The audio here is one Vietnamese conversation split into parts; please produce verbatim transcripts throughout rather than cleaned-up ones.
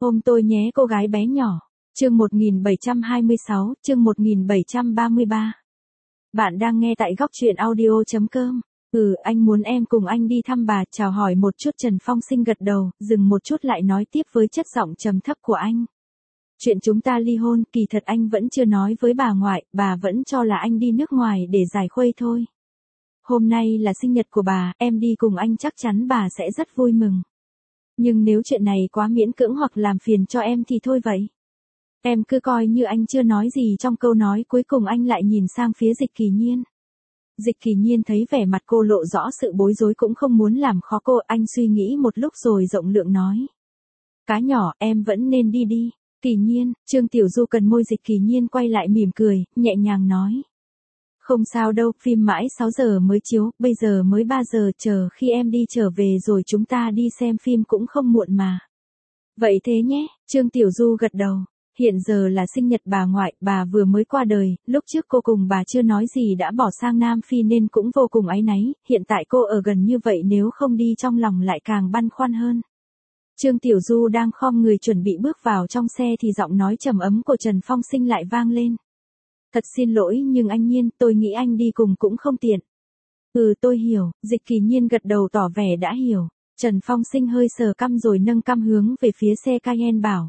Ôm tôi nhé cô gái bé nhỏ. Chương một nghìn bảy trăm hai mươi sáu, chương một nghìn bảy trăm ba mươi ba. Bạn đang nghe tại góc truyện audio chấm com. Ừ, anh muốn em cùng anh đi thăm bà, chào hỏi một chút. Trần Phong Sinh gật đầu, dừng một chút lại nói tiếp với chất giọng trầm thấp của anh. Chuyện chúng ta ly hôn, kỳ thật anh vẫn chưa nói với bà ngoại, bà vẫn cho là anh đi nước ngoài để giải khuây thôi. Hôm nay là sinh nhật của bà, em đi cùng anh chắc chắn bà sẽ rất vui mừng. Nhưng nếu chuyện này quá miễn cưỡng hoặc làm phiền cho em thì thôi vậy. Em cứ coi như anh chưa nói gì. Trong câu nói cuối cùng anh lại nhìn sang phía Dịch Kỳ Nhiên. Dịch Kỳ Nhiên thấy vẻ mặt cô lộ rõ sự bối rối cũng không muốn làm khó cô, anh suy nghĩ một lúc rồi rộng lượng nói. Cá nhỏ, em vẫn nên đi đi. Kỳ Nhiên, Trương Tiểu Du cần môi. Dịch Kỳ Nhiên quay lại mỉm cười, nhẹ nhàng nói. Không sao đâu, phim mãi sáu giờ mới chiếu, bây giờ mới ba giờ, chờ khi em đi trở về rồi chúng ta đi xem phim cũng không muộn mà. Vậy thế nhé, Trương Tiểu Du gật đầu. Hiện giờ là sinh nhật bà ngoại, bà vừa mới qua đời, lúc trước cô cùng bà chưa nói gì đã bỏ sang Nam Phi nên cũng vô cùng áy náy, hiện tại cô ở gần như vậy nếu không đi trong lòng lại càng băn khoăn hơn. Trương Tiểu Du đang khom người chuẩn bị bước vào trong xe thì giọng nói trầm ấm của Trần Phong Sinh lại vang lên. Thật xin lỗi nhưng anh Nhiên, tôi nghĩ anh đi cùng cũng không tiện. Ừ tôi hiểu, Dịch Kỳ Nhiên gật đầu tỏ vẻ đã hiểu. Trần Phong Sinh hơi sờ cằm rồi nâng cằm hướng về phía xe Cayenne bảo.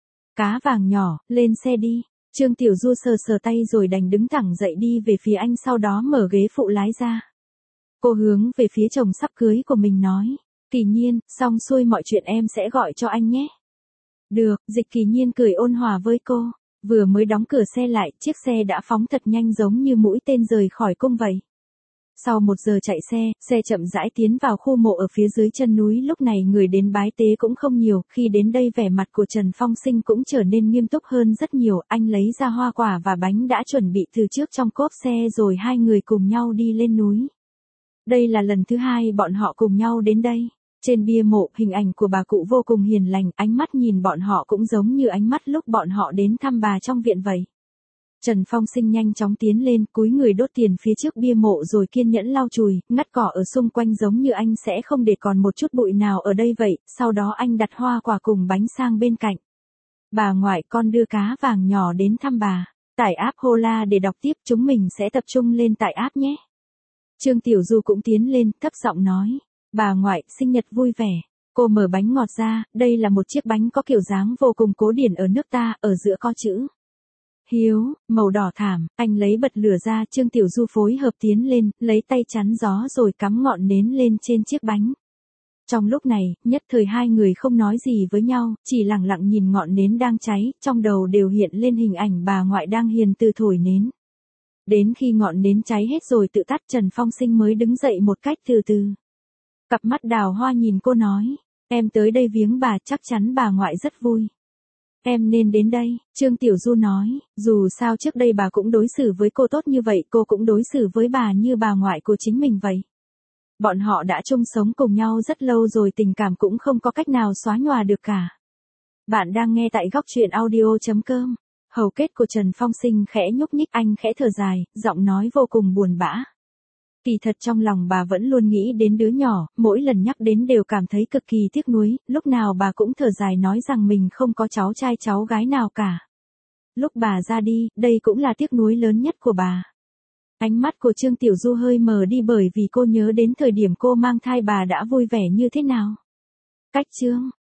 Cá vàng nhỏ, lên xe đi. Trương Tiểu Du sờ sờ tay rồi đành đứng thẳng dậy đi về phía anh, sau đó mở ghế phụ lái ra. Cô hướng về phía chồng sắp cưới của mình nói. Kỳ Nhiên, xong xuôi mọi chuyện em sẽ gọi cho anh nhé. Được, Dịch Kỳ Nhiên cười ôn hòa với cô. Vừa mới đóng cửa xe lại, chiếc xe đã phóng thật nhanh giống như mũi tên rời khỏi cung vậy. Sau một giờ chạy xe, xe chậm rãi tiến vào khu mộ ở phía dưới chân núi. Lúc này người đến bái tế cũng không nhiều, khi đến đây vẻ mặt của Trần Phong Sinh cũng trở nên nghiêm túc hơn rất nhiều. Anh lấy ra hoa quả và bánh đã chuẩn bị từ trước trong cốp xe rồi hai người cùng nhau đi lên núi. Đây là lần thứ hai bọn họ cùng nhau đến đây. Trên bia mộ, hình ảnh của bà cụ vô cùng hiền lành, ánh mắt nhìn bọn họ cũng giống như ánh mắt lúc bọn họ đến thăm bà trong viện vậy. Trần Phong Sinh nhanh chóng tiến lên, cúi người đốt tiền phía trước bia mộ rồi kiên nhẫn lau chùi, ngắt cỏ ở xung quanh giống như anh sẽ không để còn một chút bụi nào ở đây vậy, sau đó anh đặt hoa quả cùng bánh sang bên cạnh. Bà ngoại, con đưa cá vàng nhỏ đến thăm bà. Tải app Hola để đọc tiếp, chúng mình sẽ tập trung lên tại app nhé. Trương Tiểu Du cũng tiến lên, thấp giọng nói. Bà ngoại, sinh nhật vui vẻ. Cô mở bánh ngọt ra, đây là một chiếc bánh có kiểu dáng vô cùng cổ điển ở nước ta, ở giữa có chữ Hiếu, màu đỏ thảm. Anh lấy bật lửa ra, Trương Tiểu Du phối hợp tiến lên, lấy tay chắn gió rồi cắm ngọn nến lên trên chiếc bánh. Trong lúc này, nhất thời hai người không nói gì với nhau, chỉ lặng lặng nhìn ngọn nến đang cháy, trong đầu đều hiện lên hình ảnh bà ngoại đang hiền từ thổi nến. Đến khi ngọn nến cháy hết rồi tự tắt, Trần Phong Sinh mới đứng dậy một cách từ từ. Cặp mắt đào hoa nhìn cô nói, em tới đây viếng bà chắc chắn bà ngoại rất vui. Em nên đến đây, Trương Tiểu Du nói, dù sao trước đây bà cũng đối xử với cô tốt như vậy, cô cũng đối xử với bà như bà ngoại của chính mình vậy. Bọn họ đã chung sống cùng nhau rất lâu rồi, tình cảm cũng không có cách nào xóa nhòa được cả. Bạn đang nghe tại góc truyện audio chấm com. Hầu kết của Trần Phong Sinh khẽ nhúc nhích, anh khẽ thở dài, giọng nói vô cùng buồn bã. Kỳ thật trong lòng bà vẫn luôn nghĩ đến đứa nhỏ, mỗi lần nhắc đến đều cảm thấy cực kỳ tiếc nuối, lúc nào bà cũng thở dài nói rằng mình không có cháu trai cháu gái nào cả. Lúc bà ra đi, đây cũng là tiếc nuối lớn nhất của bà. Ánh mắt của Trương Tiểu Du hơi mờ đi bởi vì cô nhớ đến thời điểm cô mang thai bà đã vui vẻ như thế nào. Cách chương,